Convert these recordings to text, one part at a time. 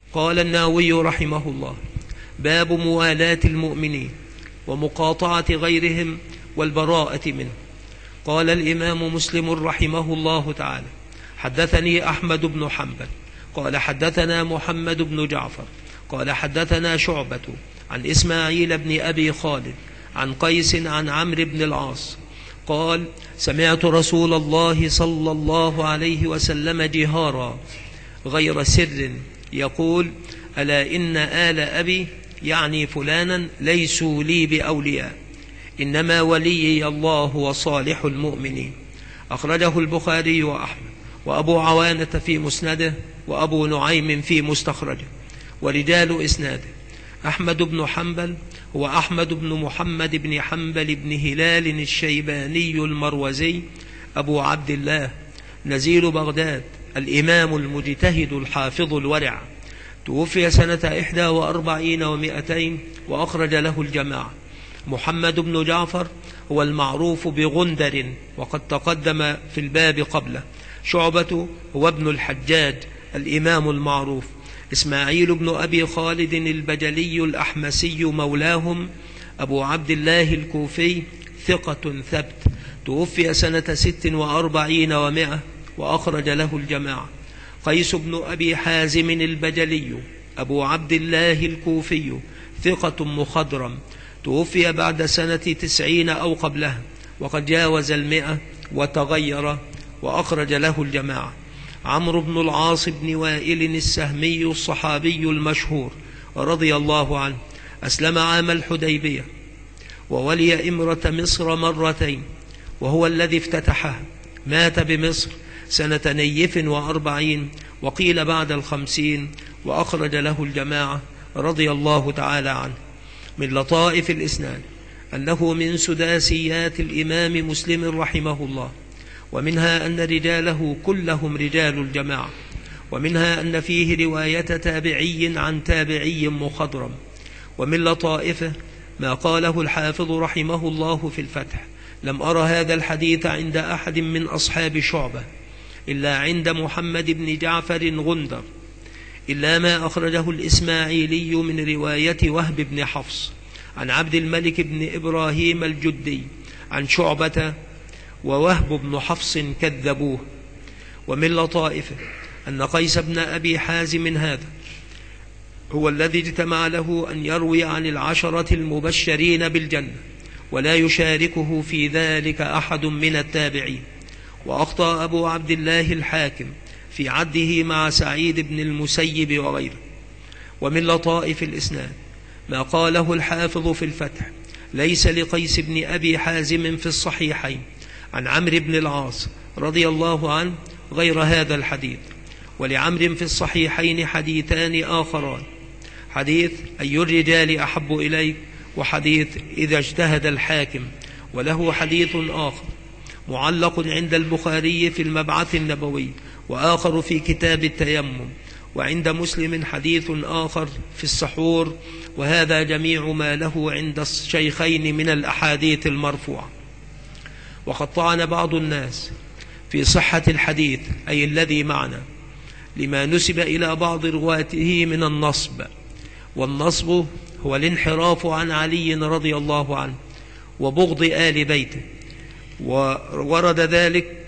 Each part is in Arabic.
قال النووي رحمه الله: باب موالاة المؤمنين ومقاطعة غيرهم والبراءة منه. قال الإمام مسلم رحمه الله تعالى: حدثني أحمد بن حنبل قال حدثنا محمد بن جعفر قال حدثنا شعبة عن إسماعيل بن أبي خالد عن قيس عن عمرو بن العاص قال: سمعت رسول الله صلى الله عليه وسلم جهارا غير سر يقول: ألا إن آل أبي يعني فلانا ليسوا لي بأولياء، إنما وليي الله وصالح المؤمنين. أخرجه البخاري وأحمد وأبو عوانة في مسنده وأبو نعيم في مستخرجه. ورجال إسناده: أحمد بن حنبل هو أحمد بن محمد بن حنبل بن هلال الشيباني المروزي أبو عبد الله، نزيل بغداد، الإمام المجتهد الحافظ الورع، توفي سنة 41 و200 وأخرج له الجماعة. محمد بن جعفر هو المعروف بغندر وقد تقدم في الباب قبله. شعبة هو ابن الحجاج الإمام المعروف. إسماعيل بن أبي خالد البجلي الأحمسي مولاهم أبو عبد الله الكوفي، ثقة ثبت، توفي سنة 46 و100 وأخرج له الجماعة. قيس بن أبي حازم البجلي أبو عبد الله الكوفي، ثقة مخضرم، توفي بعد سنة 90 أو قبلها وقد جاوز 100 وتغير وأخرج له الجماعة. عمرو بن العاص بن وائل السهمي الصحابي المشهور رضي الله عنه، أسلم عام الحديبية وولي إمرة مصر مرتين وهو الذي افتتحها. مات بمصر سنة نيف 40 وقيل بعد 50 وأخرج له الجماعة رضي الله تعالى عنه. من لطائف الإسناد أنه من سداسيات الإمام مسلم رحمه الله، ومنها أن رجاله كلهم رجال الجماعة، ومنها أن فيه رواية تابعي عن تابعي مخضرم. ومن لطائفه ما قاله الحافظ رحمه الله في الفتح: لم أرى هذا الحديث عند أحد من أصحاب شعبة إلا عند محمد بن جعفر غندر، إلا ما أخرجه الإسماعيلي من رواية وهب بن حفص عن عبد الملك بن إبراهيم الجدي عن شعبة، ووهب بن حفص كذبوه. ومن لطائفه أن قيس بن أبي حازم هذا هو الذي اجتمع له أن يروي عن العشرة المبشرين بالجنة ولا يشاركه في ذلك أحد من التابعين. وأخطأ أبو عبد الله الحاكم في عده مع سعيد بن المسيب وغيره. ومن لطائف الإسناد ما قاله الحافظ في الفتح: ليس لقيس بن أبي حازم في الصحيحين عن عمرو بن العاص رضي الله عنه غير هذا الحديث. ولعمرو في الصحيحين حديثان آخران: حديث أي الرجال أحب إليك، وحديث إذا اجتهد الحاكم. وله حديث آخر معلق عند البخاري في المبعث النبوي، وآخر في كتاب التيمم، وعند مسلم حديث آخر في السحور. وهذا جميع ما له عند الشيخين من الأحاديث المرفوعة. وقد طعن بعض الناس في صحة الحديث أي الذي معنا لما نسب إلى بعض رواته من النصب، والنصب هو الانحراف عن علي رضي الله عنه وبغض آل بيته. وورد ذلك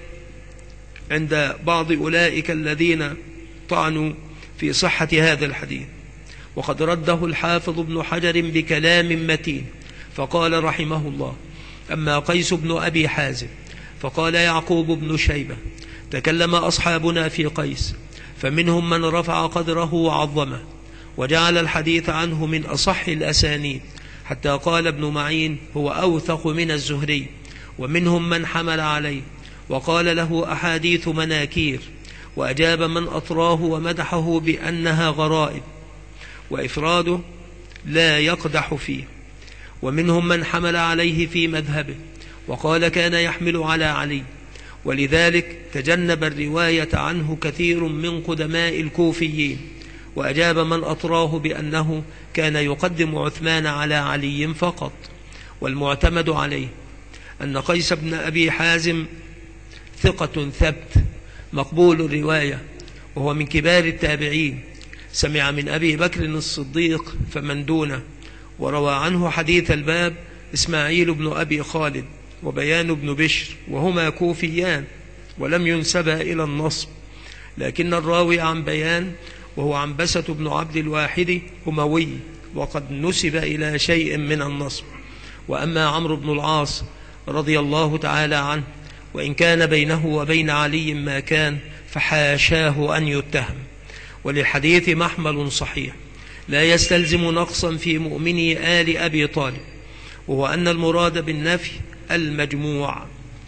عند بعض أولئك الذين طعنوا في صحة هذا الحديث، وقد رده الحافظ ابن حجر بكلام متين فقال رحمه الله: أما قيس بن أبي حازم فقال يعقوب بن شيبة: تكلم أصحابنا في قيس، فمنهم من رفع قدره وعظمه وجعل الحديث عنه من أصح الأسانيد، حتى قال ابن معين هو أوثق من الزهري. ومنهم من حمل عليه وقال له أحاديث مناكير، وأجاب من أطراه ومدحه بأنها غرائب وإفراده لا يقدح فيه. ومنهم من حمل عليه في مذهبه وقال كان يحمل على علي، ولذلك تجنب الرواية عنه كثير من قدماء الكوفيين، وأجاب من أطراه بأنه كان يقدم عثمان على علي فقط. والمعتمد عليه أن قيس بن أبي حازم ثقة ثبت مقبول الرواية، وهو من كبار التابعين، سمع من أبي بكر الصديق فمن دونه. وروى عنه حديث الباب إسماعيل بن أبي خالد وبيان بن بشر، وهما كوفيان ولم ينسبا إلى النصب، لكن الراوي عن بيان وهو عنبسة بن عبد الواحد أموي، وقد نسب إلى شيء من النصب. وأما عمرو بن العاص رضي الله تعالى عنه، وإن كان بينه وبين علي ما كان، فحاشاه أن يتهم. وللحديث محمل صحيح لا يستلزم نقصا في مؤمني آل أبي طالب، وهو أن المراد بالنفي المجموع،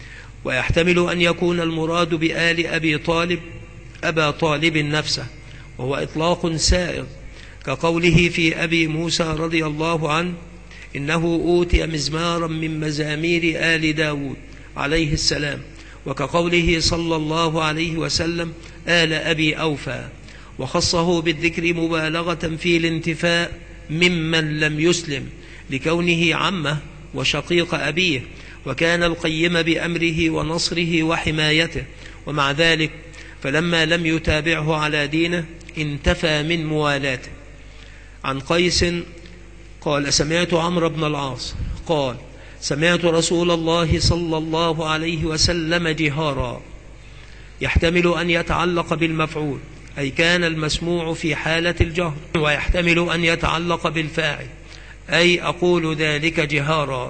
ويحتمل أن يكون المراد بآل أبي طالب أبا طالب نفسه، وهو إطلاق سائغ، كقوله في أبي موسى رضي الله عنه إنه أوتي مزمارا من مزامير آل داود عليه السلام، وكقوله صلى الله عليه وسلم آل أبي أوفى، وخصه بالذكر مبالغة في الانتفاء ممن لم يسلم لكونه عمه وشقيق أبيه، وكان القيم بأمره ونصره وحمايته، ومع ذلك فلما لم يتابعه على دينه انتفى من موالاته. عن قيس قال سمعت عمرو بن العاص قال سمعت رسول الله صلى الله عليه وسلم جهارا، يحتمل أن يتعلق بالمفعول أي كان المسموع في حالة الجهر، ويحتمل أن يتعلق بالفاعل أي أقول ذلك جهارا.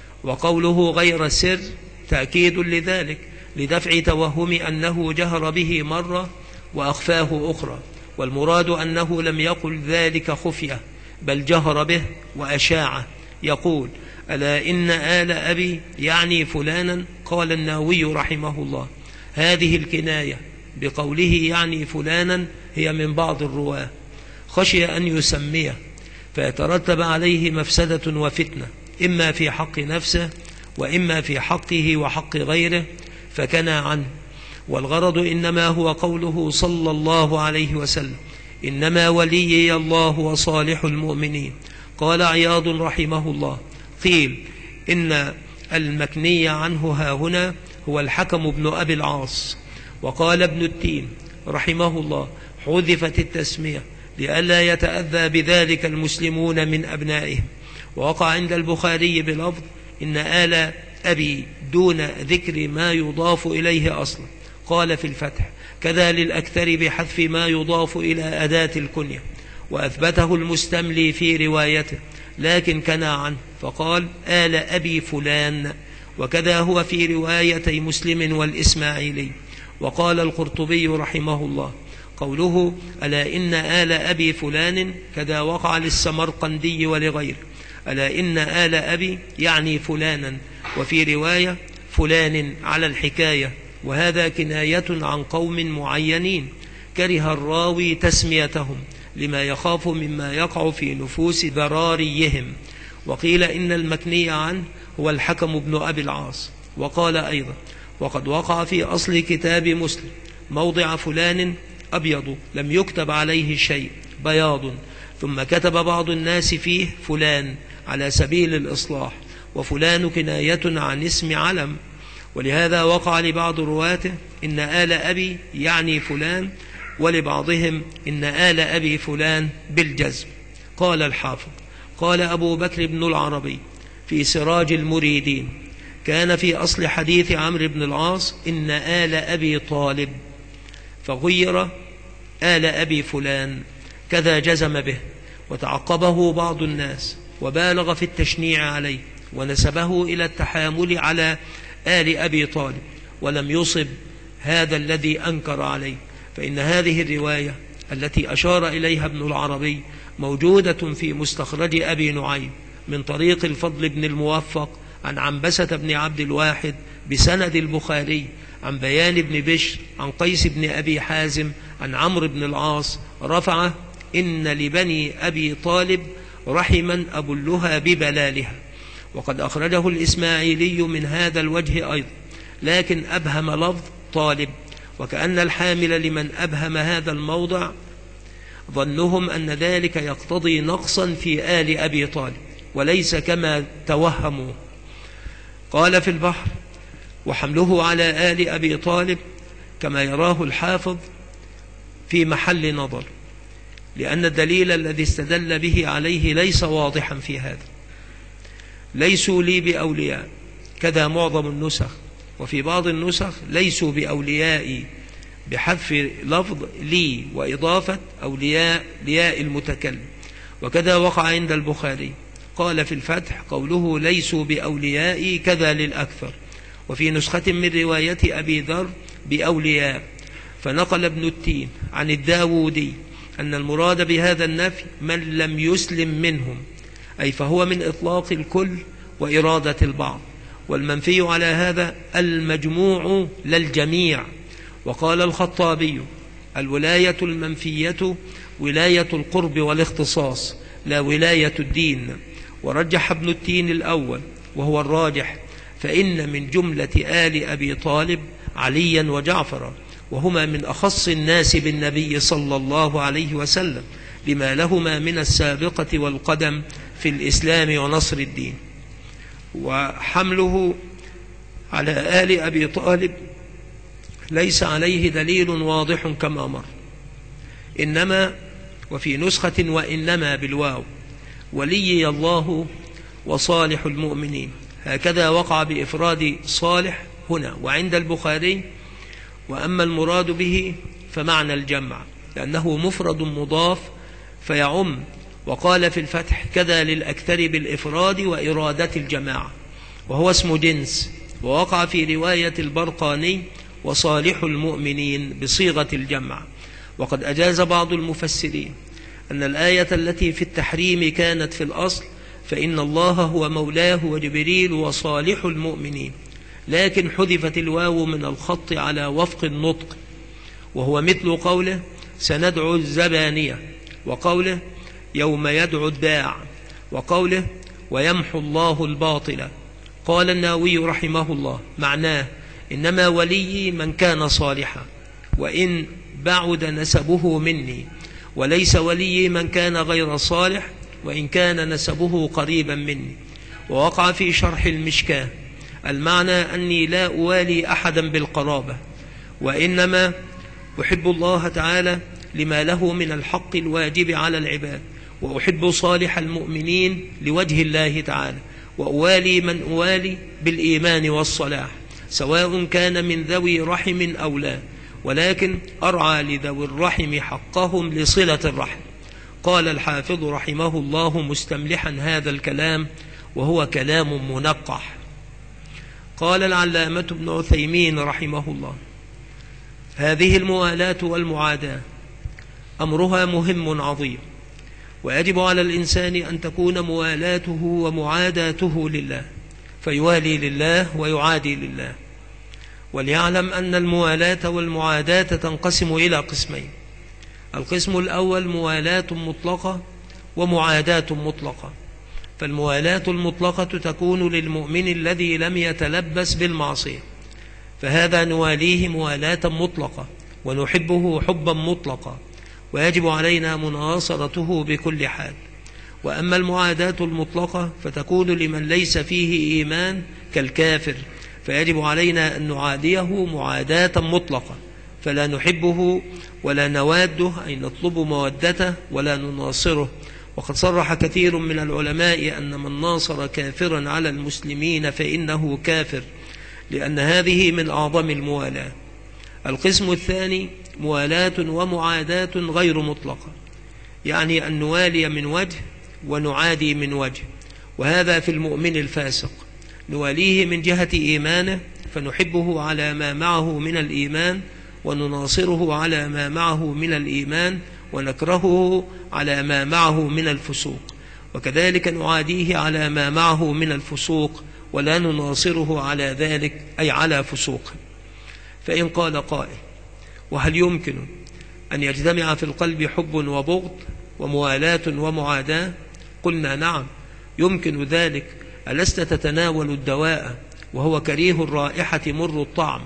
وقوله غير السر تأكيد لذلك لدفع توهم أنه جهر به مرة وأخفاه أخرى، والمراد أنه لم يقل ذلك خفية بل جهر به وأشاعه، يقول ألا إن آل أبي يعني فلانا. قال النووي رحمه الله هذه الكناية بقوله يعني فلانا هي من بعض الرواة، خشي أن يسميه فيترتب عليه مفسدة وفتنة، إما في حق نفسه وإما في حقه وحق غيره، فكنى عنه. والغرض إنما هو قوله صلى الله عليه وسلم إنما وليي الله وصالح المؤمنين. قال عياض رحمه الله قيل إن المكني عنه هاهنا هو الحكم بن أبي العاص. وقال ابن التين رحمه الله حذفت التسمية لئلا يتأذى بذلك المسلمون من أبنائهم. ووقع عند البخاري بلفظ إن آل أبي دون ذكر ما يضاف إليه أصلا. قال في الفتح كذا للأكثر بحذف ما يضاف إلى أداة الكنية، وأثبته المستملي في روايته لكن كنى عنه فقال آل أبي فلان، وكذا هو في روايتي مسلم والإسماعيلي. وقال القرطبي رحمه الله قوله ألا إن آل أبي فلان كذا وقع للسمرقندي ولغيره، ألا إن آل أبي يعني فلانا، وفي رواية فلان على الحكاية، وهذا كناية عن قوم معينين كره الراوي تسميتهم لما يخاف مما يقع في نفوس ذراريهم. وقيل إن المكني عنه هو الحكم بن أبي العاص. وقال أيضا وقد وقع في أصل كتاب مسلم موضع فلان أبيض لم يكتب عليه شيء بياض، ثم كتب بعض الناس فيه فلان على سبيل الإصلاح، وفلان كناية عن اسم علم. ولهذا وقع لبعض رواته إن آل أبي يعني فلان، ولبعضهم إن آل أبي فلان بالجزم. قال الحافظ قال أبو بكر بن العربي في سراج المريدين كان في أصل حديث عمرو بن العاص إن آل أبي طالب، فغير آل أبي فلان، كذا جزم به. وتعقبه بعض الناس وبالغ في التشنيع عليه ونسبه إلى التحامل على آل أبي طالب، ولم يصب هذا الذي أنكر عليه، فإن هذه الرواية التي أشار إليها ابن العربي موجودة في مستخرج أبي نعيم من طريق الفضل بن الموفق عن عنبسة بن عبد الواحد بسند البخاري عن بيان بن بشر عن قيس بن أبي حازم عن عمرو بن العاص رفعه إن لبني أبي طالب رحما أبلها ببلالها. وقد أخرجه الإسماعيلي من هذا الوجه أيضا، لكن أبهم لفظ طالب، وكأن الحامل لمن أبهم هذا الموضع ظنهم أن ذلك يقتضي نقصا في آل أبي طالب، وليس كما توهموا. قال في البحر وحمله على آل أبي طالب كما يراه الحافظ في محل نظر، لأن الدليل الذي استدل به عليه ليس واضحا في هذا. ليسوا لي بأولياء، كذا معظم النسخ، وفي بعض النسخ ليسوا بأوليائي بحذف لفظ لي وإضافة أولياء لياء المتكلم، وكذا وقع عند البخاري. قال في الفتح قوله ليسوا بأوليائي كذا للأكثر، وفي نسخة من رواية أبي ذر بأولياء. فنقل ابن التين عن الداودي أن المراد بهذا النفي من لم يسلم منهم، أي فهو من إطلاق الكل وإرادة البعض، والمنفي على هذا المجموع لا الجميع. وقال الخطابي الولاية المنفية ولاية القرب والاختصاص لا ولاية الدين. ورجح ابن التين الأول وهو الراجح، فإن من جملة آل أبي طالب عليا وجعفرا، وهما من أخص الناس بالنبي صلى الله عليه وسلم لما لهما من السابقة والقدم في الإسلام ونصر الدين. وحمله على آل أبي طالب ليس عليه دليل واضح كما مر. إنما، وفي نسخة وإنما بالواو، ولي الله وصالح المؤمنين، هكذا وقع بإفراد صالح هنا. وعند البخاري وأما المراد به فمعنى الجمع، لأنه مفرد مضاف فيعم. وقال في الفتح كذا للأكثر بالإفراد وإرادة الجماعة، وهو اسم جنس. ووقع في رواية البرقاني وصالح المؤمنين بصيغة الجمع. وقد أجاز بعض المفسرين أن الآية التي في التحريم كانت في الأصل فإن الله هو مولاه وجبريل وصالح المؤمنين، لكن حذفت الواو من الخط على وفق النطق، وهو مثل قوله سندعو الزبانية، وقوله يوم يدعو الداع، وقوله ويمحو الله الباطل. قال النووي رحمه الله معناه إنما ولي من كان صالحا وإن بعد نسبه مني، وليس ولي من كان غير صالح وإن كان نسبه قريبا مني. ووقع في شرح المشكاة المعنى أني لا أوالي أحدا بالقرابة، وإنما أحب الله تعالى لما له من الحق الواجب على العباد، وأحب صالح المؤمنين لوجه الله تعالى، وأوالي من أوالي بالإيمان والصلاح، سواء كان من ذوي رحم أو لا، ولكن أرعى لذوي الرحم حقهم لصلة الرحم. قال الحافظ رحمه الله مستملحا هذا الكلام، وهو كلام منقح. قال العلامة ابن عثيمين رحمه الله هذه الموالاة والمعاداة أمرها مهم عظيم، ويجب على الإنسان أن تكون موالاته ومعاداته لله، فيوالي لله ويعادي لله. وليعلم أن الموالاة والمعاداة تنقسم إلى قسمين: القسم الأول موالاة مطلقة ومعاداة مطلقة. فالموالاة المطلقة تكون للمؤمن الذي لم يتلبس بالمعصية، فهذا نواليه موالاة مطلقة ونحبه حبا مطلقا، ويجب علينا مناصرته بكل حال. وأما المعاداة المطلقة فتكون لمن ليس فيه إيمان كالكافر، فيجب علينا أن نعاديه معاداة مطلقة، فلا نحبه ولا نواده، أي نطلب مودته ولا نناصره. وقد صرح كثير من العلماء أن من ناصر كافرا على المسلمين فإنه كافر، لأن هذه من أعظم الموالاة. القسم الثاني موالاة ومعاداة غير مطلقة، يعني أن نوالي من وجه ونعادي من وجه، وهذا في المؤمن الفاسق. نواليه من جهة إيمانه فنحبه على ما معه من الإيمان، ونناصره على ما معه من الإيمان، ونكرهه على ما معه من الفسوق، وكذلك نعاديه على ما معه من الفسوق ولا نناصره على ذلك، أي على فسوقه. فإن قال قائل: وهل يمكن أن يجتمع في القلب حب وبغض وموالاة ومعاداة؟ قلنا نعم، يمكن ذلك. ألست تتناول الدواء وهو كريه الرائحة مر الطعم،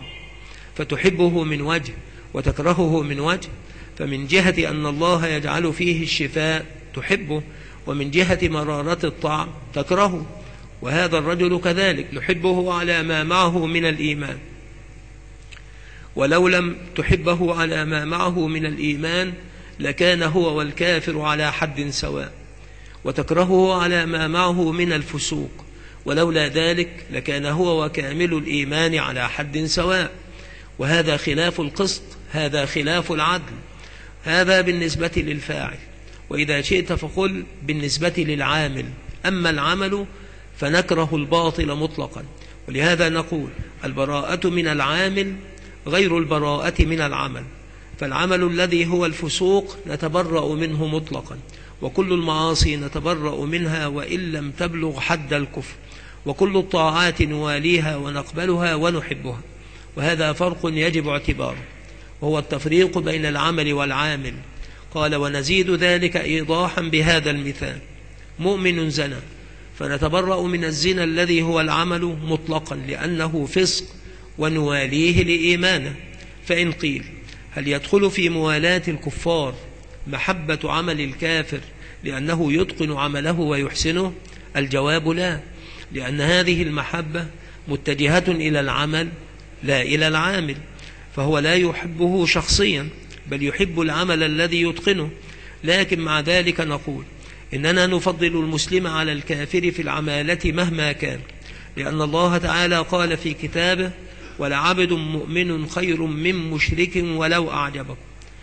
فتحبه من وجه وتكرهه من وجه؟ فمن جهة أن الله يجعل فيه الشفاء تحبه، ومن جهة مرارة الطعم تكرهه. وهذا الرجل كذلك نحبه على ما معه من الإيمان، ولو لم تحبه على ما معه من الإيمان لكان هو والكافر على حد سواء، وتكرهه على ما معه من الفسوق، ولولا ذلك لكان هو وكامل الإيمان على حد سواء. وهذا خلاف القسط، هذا خلاف العدل. هذا بالنسبة للفاعل، وإذا شئت فقل بالنسبة للعامل. أما العمل فنكره الباطل مطلقا، ولهذا نقول البراءة من العامل غير البراءة من العمل. فالعمل الذي هو الفسوق نتبرأ منه مطلقا، وكل المعاصي نتبرأ منها وإن لم تبلغ حد الكفر، وكل الطاعات نواليها ونقبلها ونحبها. وهذا فرق يجب اعتباره، وهو التفريق بين العمل والعامل. قال: ونزيد ذلك إيضاحا بهذا المثال: مؤمن زنى، فنتبرأ من الزنا الذي هو العمل مطلقا لأنه فسق ونواليه لإيمانه. فإن قيل: هل يدخل في موالاة الكفار محبة عمل الكافر لأنه يتقن عمله ويحسنه؟ الجواب لا، لأن هذه المحبة متجهة إلى العمل لا إلى العامل، فهو لا يحبه شخصيا بل يحب العمل الذي يتقنه. لكن مع ذلك نقول إننا نفضل المسلم على الكافر في العمالة مهما كان، لأن الله تعالى قال في كتابه: ولعبد مؤمن خير من مشرك ولو أعجبك.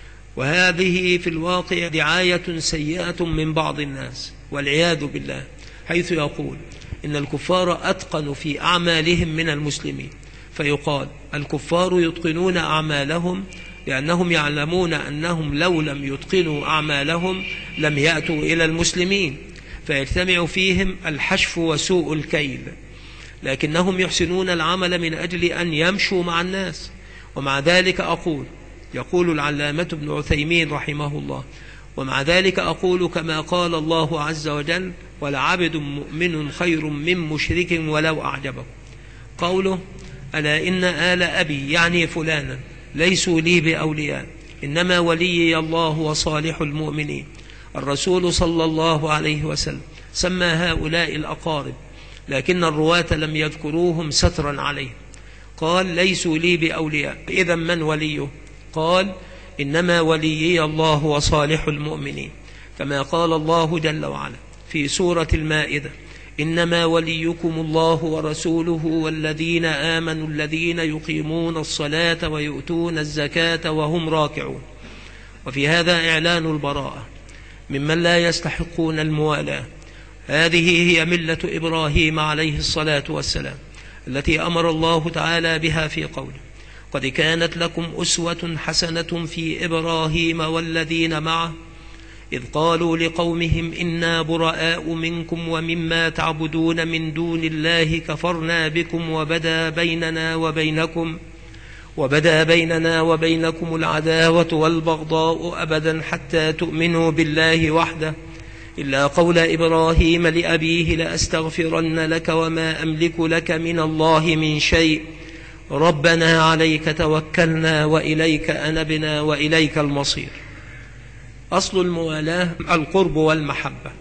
وهذه في الواقع دعاية سيئة من بعض الناس والعياذ بالله، حيث يقول إن الكفار أتقنوا في أعمالهم من المسلمين، فيقال الكفار يتقنون أعمالهم لأنهم يعلمون أنهم لو لم يتقنوا أعمالهم لم يأتوا إلى المسلمين، فيجتمع فيهم الحشف وسوء الكيل. لكنهم يحسنون العمل من أجل أن يمشوا مع الناس. ومع ذلك أقول، يقول العلامة ابن عثيمين رحمه الله: ومع ذلك أقول كما قال الله عز وجل: ولعبد مؤمن خير من مشرك ولو أعجبه. قوله: ألا إن آل أبي يعني فلانا ليسوا لي بأولياء، إنما وليي الله وصالح المؤمنين. الرسول صلى الله عليه وسلم سمى هؤلاء الأقارب، لكن الرواة لم يذكروهم سترا عليه. قال: ليسوا لي بأولياء، إذا من وليه؟ قال: إنما وليي الله وصالح المؤمنين، كما قال الله جل وعلا في سورة المائدة: إنما وليكم الله ورسوله والذين آمنوا الذين يقيمون الصلاة ويؤتون الزكاة وهم راكعون. وفي هذا إعلان البراءة ممن لا يستحقون الموالاة. هذه هي ملة إبراهيم عليه الصلاة والسلام التي أمر الله تعالى بها في قوله: قد كانت لكم أسوة حسنة في إبراهيم والذين معه إذ قالوا لقومهم إنا براء منكم ومما تعبدون من دون الله كفرنا بكم وبدا بيننا وبينكم العداوة والبغضاء أبدا حتى تؤمنوا بالله وحده إلا قول إبراهيم لأبيه لأستغفرن لك وما أملك لك من الله من شيء ربنا عليك توكلنا وإليك أنبنا وإليك المصير. أصل الموالاة القرب والمحبة،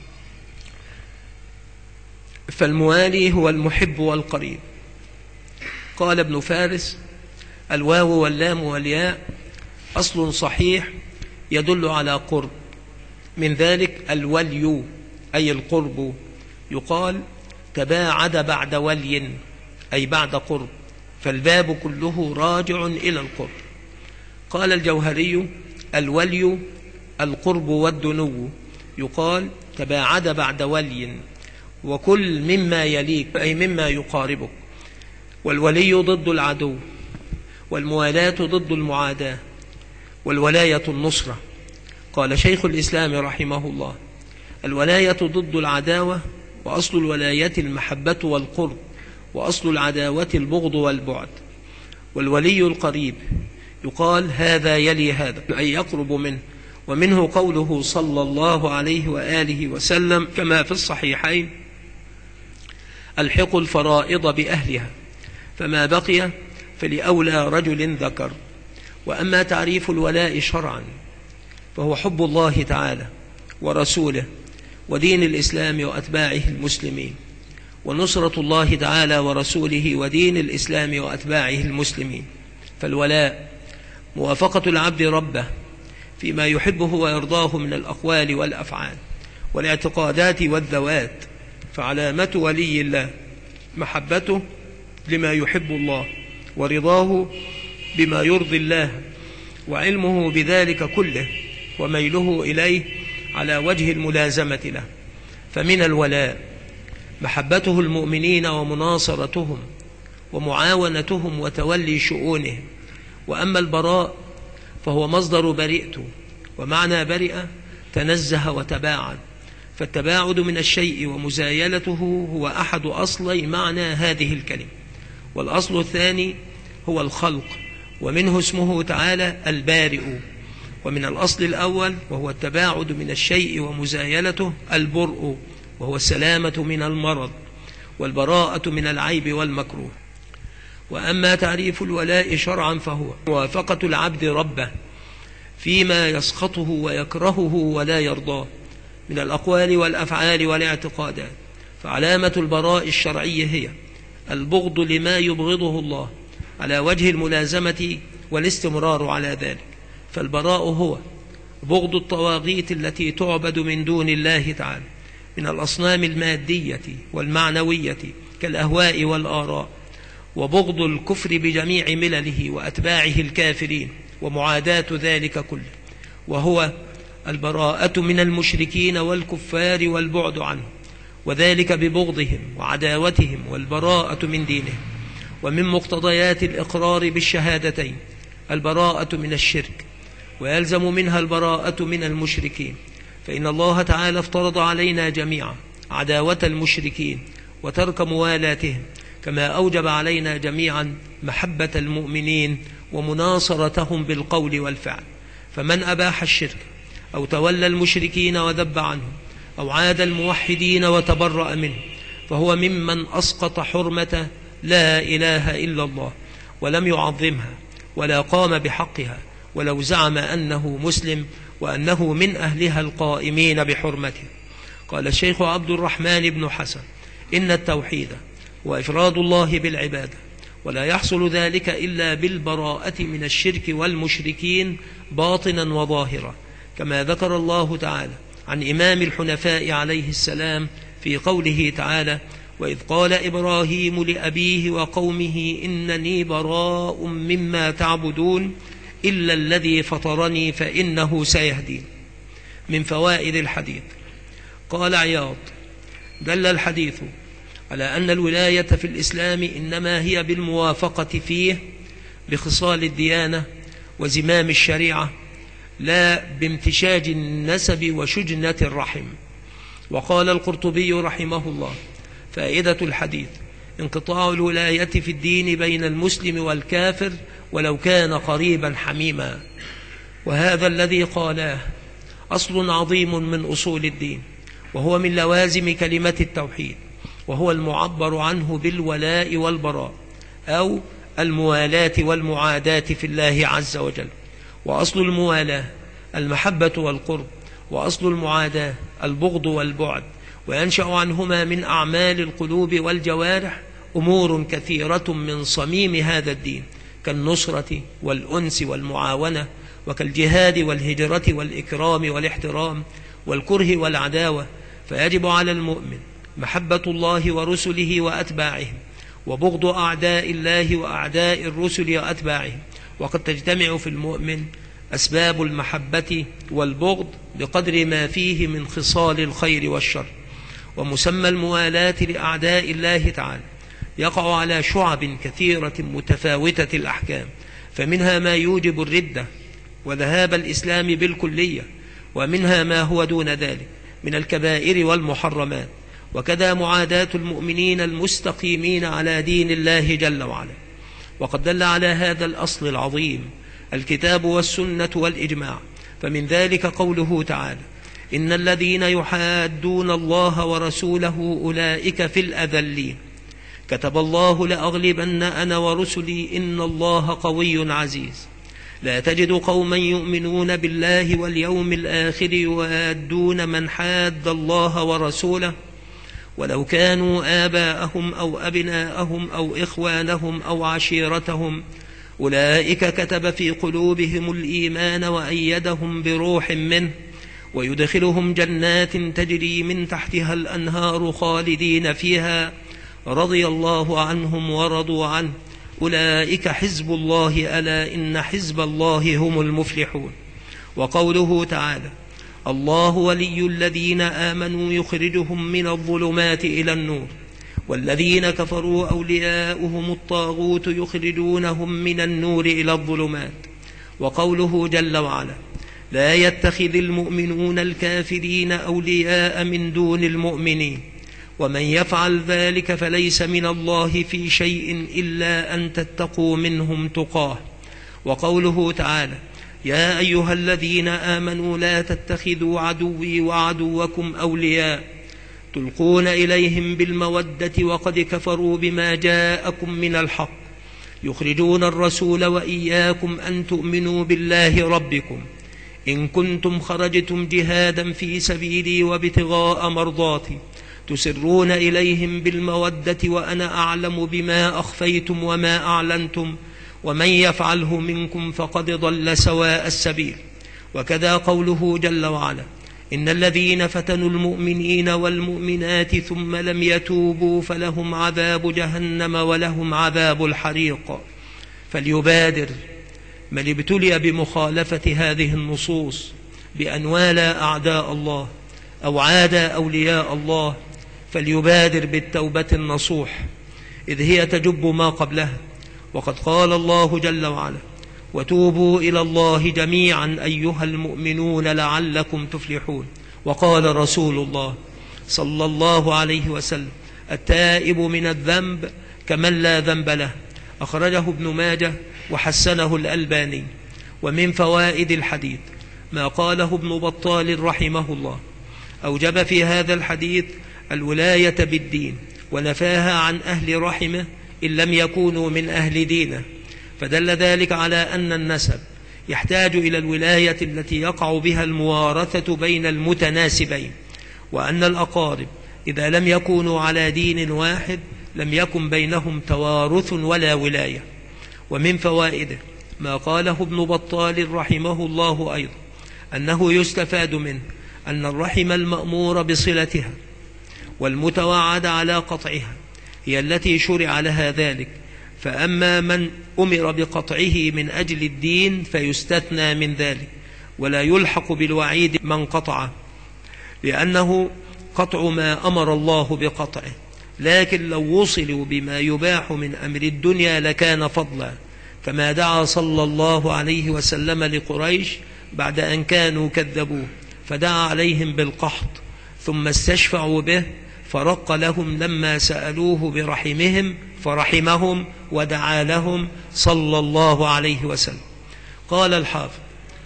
فالموالي هو المحب والقريب. قال ابن فارس: الواو واللام والياء أصل صحيح يدل على قرب، من ذلك الولي أي القرب. يقال: تباعد بعد ولي أي بعد قرب، فالباب كله راجع إلى القرب. قال الجوهري: الولي القرب والدنو. يقال: تباعد بعد ولي، وكل مما يليك أي مما يقاربك. والولي ضد العدو، والموالاة ضد المعاداة، والولاية النصرة. قال شيخ الإسلام رحمه الله: الولاية ضد العداوة، وأصل الولاية المحبة والقرب، وأصل العداوة البغض والبعد. والولي القريب يقال: هذا يلي هذا أي يقرب منه. ومنه قوله صلى الله عليه وآله وسلم كما في الصحيحين: الحقوا الفرائض بأهلها، فما بقي فلأولى رجل ذكر. وأما تعريف الولاء شرعا فهو حب الله تعالى ورسوله ودين الإسلام وأتباعه المسلمين، ونصرة الله تعالى ورسوله ودين الإسلام وأتباعه المسلمين. فالولاء موافقة العبد ربه فيما يحبه ويرضاه من الأقوال والأفعال والاعتقادات والذوات. فعلامة ولي الله محبته لما يحب الله، ورضاه بما يرضي الله، وعلمه بذلك كله، وميله إليه على وجه الملازمة له. فمن الولاء محبته المؤمنين ومناصرتهم ومعاونتهم وتولي شؤونهم. وأما البراء فهو مصدر برئت، ومعنى برئ تنزه وتباعد، فالتباعد من الشيء ومزايلته هو أحد أصلي معنى هذه الكلمة. والأصل الثاني هو الخلق، ومنه اسمه تعالى البارئ. ومن الأصل الأول وهو التباعد من الشيء ومزايلته البرء، وهو السلامة من المرض، والبراءة من العيب والمكروه. وأما تعريف الولاء شرعا فهو موافقة العبد ربه فيما يسخطه ويكرهه ولا يرضاه من الأقوال والأفعال والاعتقادات. فعلامة البراء الشرعي هي البغض لما يبغضه الله على وجه الملازمة والاستمرار على ذلك. فالبراء هو بغض الطواغيت التي تعبد من دون الله تعالى من الأصنام المادية والمعنوية كالأهواء والآراء، وبغض الكفر بجميع ملله وأتباعه الكافرين، ومعاداة ذلك كله، وهو البراءة من المشركين والكفار والبعد عنهم، وذلك ببغضهم وعداوتهم، والبراءة من دينهم. ومن مقتضيات الإقرار بالشهادتين البراءة من الشرك، ويلزم منها البراءة من المشركين، فإن الله تعالى افترض علينا جميعا عداوة المشركين وترك موالاتهم، كما أوجب علينا جميعا محبة المؤمنين ومناصرتهم بالقول والفعل. فمن أباح الشرك أو تولى المشركين وذب عنهم أو عاد الموحدين وتبرأ منهم فهو ممن أسقط حرمة لا إله إلا الله ولم يعظمها ولا قام بحقها، ولو زعم أنه مسلم وأنه من أهلها القائمين بحرمته. قال الشيخ عبد الرحمن بن حسن: إن التوحيد وإفراد الله بالعبادة، ولا يحصل ذلك إلا بالبراءة من الشرك والمشركين باطنا وظاهرا، كما ذكر الله تعالى عن إمام الحنفاء عليه السلام في قوله تعالى: وإذ قال إبراهيم لأبيه وقومه إنني براء مما تعبدون إلا الذي فطرني فإنه سيهدين. من فوائد الحديث: قال عياض: دل الحديث على أن الولاية في الإسلام إنما هي بالموافقة فيه بخصال الديانة وزمام الشريعة، لا بامتشاج النسب وشجنة الرحم. وقال القرطبي رحمه الله: فائدة الحديث انقطاع الولاية في الدين بين المسلم والكافر ولو كان قريبا حميما. وهذا الذي قالاه أصل عظيم من أصول الدين، وهو من لوازم كلمة التوحيد، وهو المعبر عنه بالولاء والبراء أو الموالاة والمعاداة في الله عز وجل. وأصل الموالاة المحبة والقرب، وأصل المعاداة البغض والبعد، وينشأ عنهما من أعمال القلوب والجوارح أمور كثيرة من صميم هذا الدين، كالنصرة والأنس والمعاونة، وكالجهاد والهجرة والإكرام والاحترام والكره والعداوة. فيجب على المؤمن محبة الله ورسله وأتباعهم، وبغض أعداء الله وأعداء الرسل وأتباعهم. وقد تجتمع في المؤمن أسباب المحبة والبغض بقدر ما فيه من خصال الخير والشر. ومسمى الموالاة لأعداء الله تعالى يقع على شعب كثيرة متفاوتة الأحكام، فمنها ما يوجب الردة وذهاب الإسلام بالكلية، ومنها ما هو دون ذلك من الكبائر والمحرمات، وكذا معاداة المؤمنين المستقيمين على دين الله جل وعلا. وقد دل على هذا الأصل العظيم الكتاب والسنة والإجماع، فمن ذلك قوله تعالى: إن الذين يحادون الله ورسوله أولئك في الأذلين، كتب الله لأغلبن أنا ورسلي إن الله قوي عزيز. لا تجد قوما يؤمنون بالله واليوم الآخر يوادون من حاد الله ورسوله ولو كانوا آباءهم أو أبناءهم أو إخوانهم أو عشيرتهم أولئك كتب في قلوبهم الإيمان وأيدهم بروح منه ويدخلهم جنات تجري من تحتها الأنهار خالدين فيها رضي الله عنهم ورضوا عنه أولئك حزب الله ألا إن حزب الله هم المفلحون. وقوله تعالى الله ولي الذين آمنوا يخرجهم من الظلمات إلى النور والذين كفروا أولياؤهم الطاغوت يخرجونهم من النور إلى الظلمات. وقوله جل وعلا لا يتخذ المؤمنون الكافرين أولياء من دون المؤمنين ومن يفعل ذلك فليس من الله في شيء إلا أن تتقوا منهم تقاه. وقوله تعالى يا أيها الذين آمنوا لا تتخذوا عدوي وعدوكم أولياء تلقون إليهم بالمودة وقد كفروا بما جاءكم من الحق يخرجون الرسول وإياكم أن تؤمنوا بالله ربكم إن كنتم خرجتم جهادا في سبيلي وابتغاء مرضاتي تسرون إليهم بالمودة وأنا أعلم بما أخفيتم وما أعلنتم ومن يفعله منكم فقد ضل سواء السبيل. وكذا قوله جل وعلا إن الذين فتنوا المؤمنين والمؤمنات ثم لم يتوبوا فلهم عذاب جهنم ولهم عذاب الحريق. فليبادر من ابتلي بمخالفة هذه النصوص بأن والى أعداء الله أو عادى أولياء الله فليبادر بالتوبة النصوح إذ هي تجب ما قبلها. وقد قال الله جل وعلا وتوبوا إلى الله جميعا أيها المؤمنون لعلكم تفلحون. وقال رسول الله صلى الله عليه وسلم التائب من الذنب كمن لا ذنب له. أخرجه ابن ماجه وحسنه الألباني. ومن فوائد الحديث ما قاله ابن بطال رحمه الله أوجب في هذا الحديث الولاية بالدين ونفاها عن أهل رحمه إن لم يكونوا من أهل دينه، فدل ذلك على أن النسب يحتاج إلى الولاية التي يقع بها الموارثة بين المتناسبين، وأن الأقارب إذا لم يكونوا على دين واحد لم يكن بينهم توارث ولا ولاية. ومن فوائده ما قاله ابن بطال رحمه الله أيضا أنه يستفاد منه أن الرحم المأمور بصلتها والمتوعد على قطعها هي التي شرع لها ذلك، فأما من أمر بقطعه من أجل الدين فيستثنى من ذلك ولا يلحق بالوعيد من قطعه، لأنه قطع ما أمر الله بقطعه، لكن لو وصلوا بما يباح من أمر الدنيا لكان فضلا، كما دعا صلى الله عليه وسلم لقريش بعد أن كانوا كذبوه فدعا عليهم بالقحط ثم استشفعوا به فرق لهم لما سألوه برحمهم فرحمهم ودعا لهم صلى الله عليه وسلم. قال الحافظ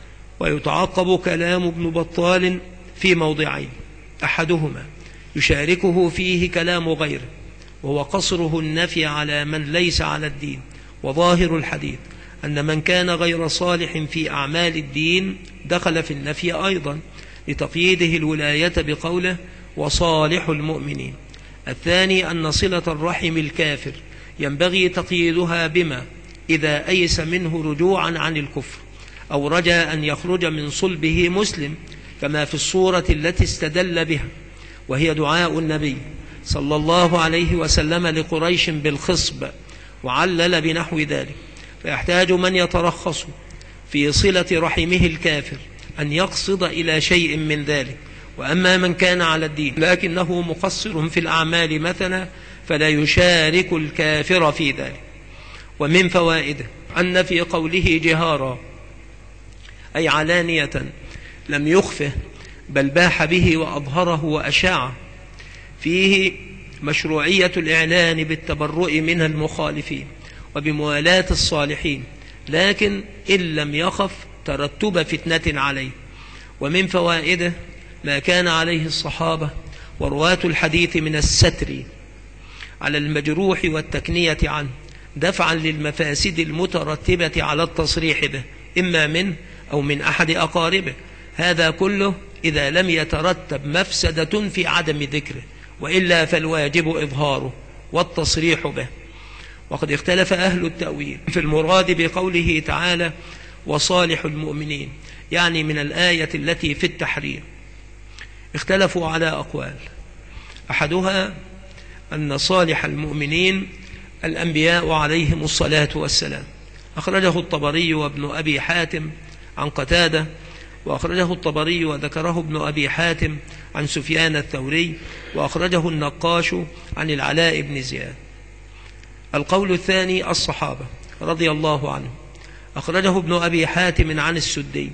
ويتعقب كلام ابن بطال في موضعين، أحدهما يشاركه فيه كلام غيره وهو قصره النفي على من ليس على الدين، وظاهر الحديث أن من كان غير صالح في أعمال الدين دخل في النفي أيضا لتقييده الولاية بقوله وصالح المؤمنين. الثاني أن صلة الرحم الكافر ينبغي تقييدها بما إذا أيس منه رجوعا عن الكفر أو رجا أن يخرج من صلبه مسلم، كما في الصورة التي استدل بها وهي دعاء النبي صلى الله عليه وسلم لقريش بالخصب، وعلل بنحو ذلك. فيحتاج من يترخص في صلة رحمه الكافر أن يقصد إلى شيء من ذلك، وأما من كان على الدين لكنه مقصر في الأعمال مثلا فلا يشارك الكافر في ذلك. ومن فوائده أن في قوله جهارا أي علانية لم يخفه بل باح به وأظهره وأشاعه، فيه مشروعية الإعلان بالتبرؤ من المخالفين وبموالاة الصالحين، لكن إن لم يخف ترتب فتنة عليه. ومن فوائده ما كان عليه الصحابة ورواة الحديث من الستر على المجروح والتكنية عنه دفعا للمفاسد المترتبة على التصريح به إما منه أو من أحد أقاربه، هذا كله إذا لم يترتب مفسدة في عدم ذكره، وإلا فالواجب إظهاره والتصريح به. وقد اختلف أهل التأويل في المراد بقوله تعالى وصالح المؤمنين، يعني من الآية التي في التحريم. اختلفوا على أقوال، أحدها أن صالح المؤمنين الأنبياء عليهم الصلاة والسلام. أخرجه الطبري وابن أبي حاتم عن قتادة، وأخرجه الطبري وذكره ابن أبي حاتم عن سفيان الثوري، وأخرجه النقاش عن العلاء بن زياد. القول الثاني الصحابة رضي الله عنهم. أخرجه ابن أبي حاتم عن السدي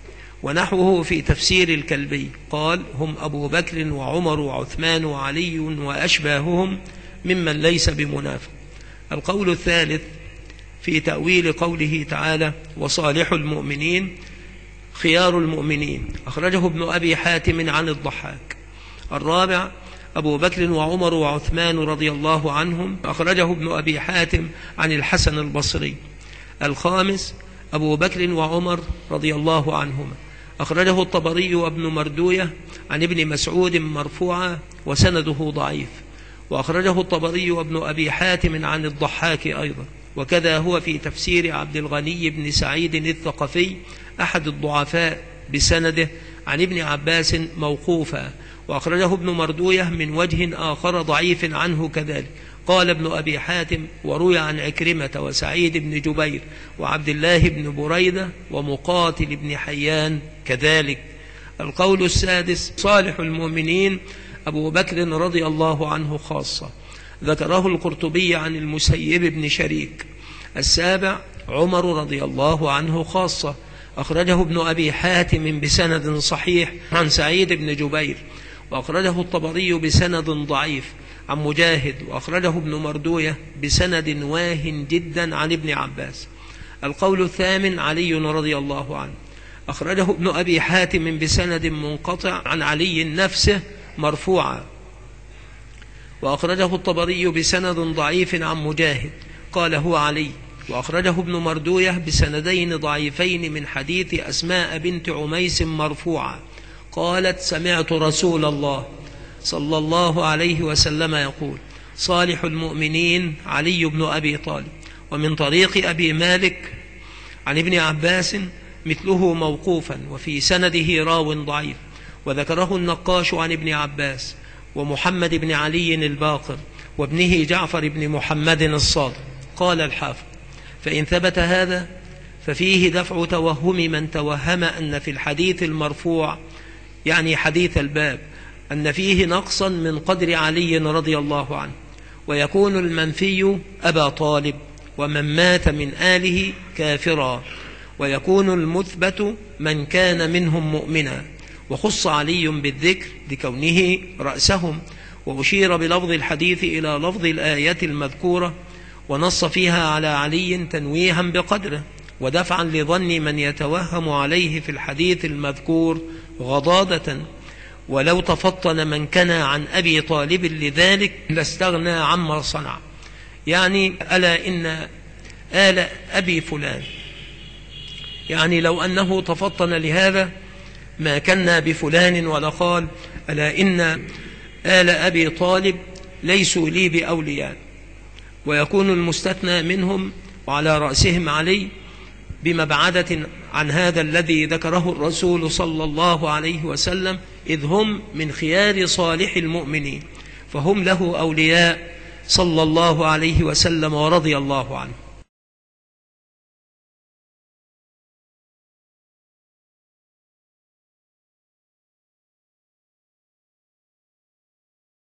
ونحوه في تفسير الكلبي، قال هم أبو بكر وعمر وعثمان وعلي وأشباههم ممن ليس بمنافق. القول الثالث في تأويل قوله تعالى وصالح المؤمنين خيار المؤمنين. أخرجه ابن أبي حاتم عن الضحاك. الرابع أبو بكر وعمر وعثمان رضي الله عنهم. أخرجه ابن أبي حاتم عن الحسن البصري. الخامس أبو بكر وعمر رضي الله عنهما. أخرجه الطبري وابن مردوية عن ابن مسعود مرفوعا وسنده ضعيف. وأخرجه الطبري وابن أبي حاتم عن الضحاك أيضا، وكذا هو في تفسير عبد الغني بن سعيد الثقفي أحد الضعفاء بسنده عن ابن عباس موقوفا. وأخرجه ابن مردوية من وجه آخر ضعيف عنه كذلك. قال ابن أبي حاتم وروي عن عكرمة وسعيد بن جبير وعبد الله بن بريدة ومقاتل بن حيان كذلك. القول السادس صالح المؤمنين أبو بكر رضي الله عنه خاصة، ذكره القرطبي عن المسيب بن شريك. السابع عمر رضي الله عنه خاصة، أخرجه ابن أبي حاتم بسند صحيح عن سعيد بن جبير، وأخرجه الطبري بسند ضعيف عن مجاهد، وأخرجه ابن مردوية بسند واهن جدا عن ابن عباس. القول الثامن علي رضي الله عنه، أخرجه ابن أبي حاتم بسند منقطع عن علي نفسه مرفوعا، وأخرجه الطبري بسند ضعيف عن مجاهد قال هو علي. وأخرجه ابن مردوية بسندين ضعيفين من حديث أسماء بنت عميس مرفوعا قالت سمعت رسول الله صلى الله عليه وسلم يقول صالح المؤمنين علي بن أبي طالب. ومن طريق أبي مالك عن ابن عباس مثله موقوفا وفي سنده راو ضعيف، وذكره النقاش عن ابن عباس ومحمد بن علي الباقر وابنه جعفر بن محمد الصادق. قال الحافظ فإن ثبت هذا ففيه دفع توهم من توهم أن في الحديث المرفوع يعني حديث الباب أن فيه نقصا من قدر علي رضي الله عنه، ويكون المنفي أبا طالب ومن مات من آله كافرا، ويكون المثبت من كان منهم مؤمنا، وخص علي بالذكر لكونه رأسهم، وأشير بلفظ الحديث إلى لفظ الآية المذكورة ونص فيها على علي تنويها بقدره ودفعا لظن من يتوهم عليه في الحديث المذكور غضاضة، ولو تفطن من كان عن أبي طالب لذلك لاستغنى عما صنع. يعني ألا إن آل أبي فلان، يعني لو أنه تفطن لهذا ما كنا بفلان ولا قال ألا إن آل أبي طالب ليسوا لي بأولياء، ويكون المستثنى منهم وعلى رأسهم علي بمبعدة عن هذا الذي ذكره الرسول صلى الله عليه وسلم، إذ هم من خيار صالح المؤمنين، فهم له أولياء صلى الله عليه وسلم ورضي الله عنه.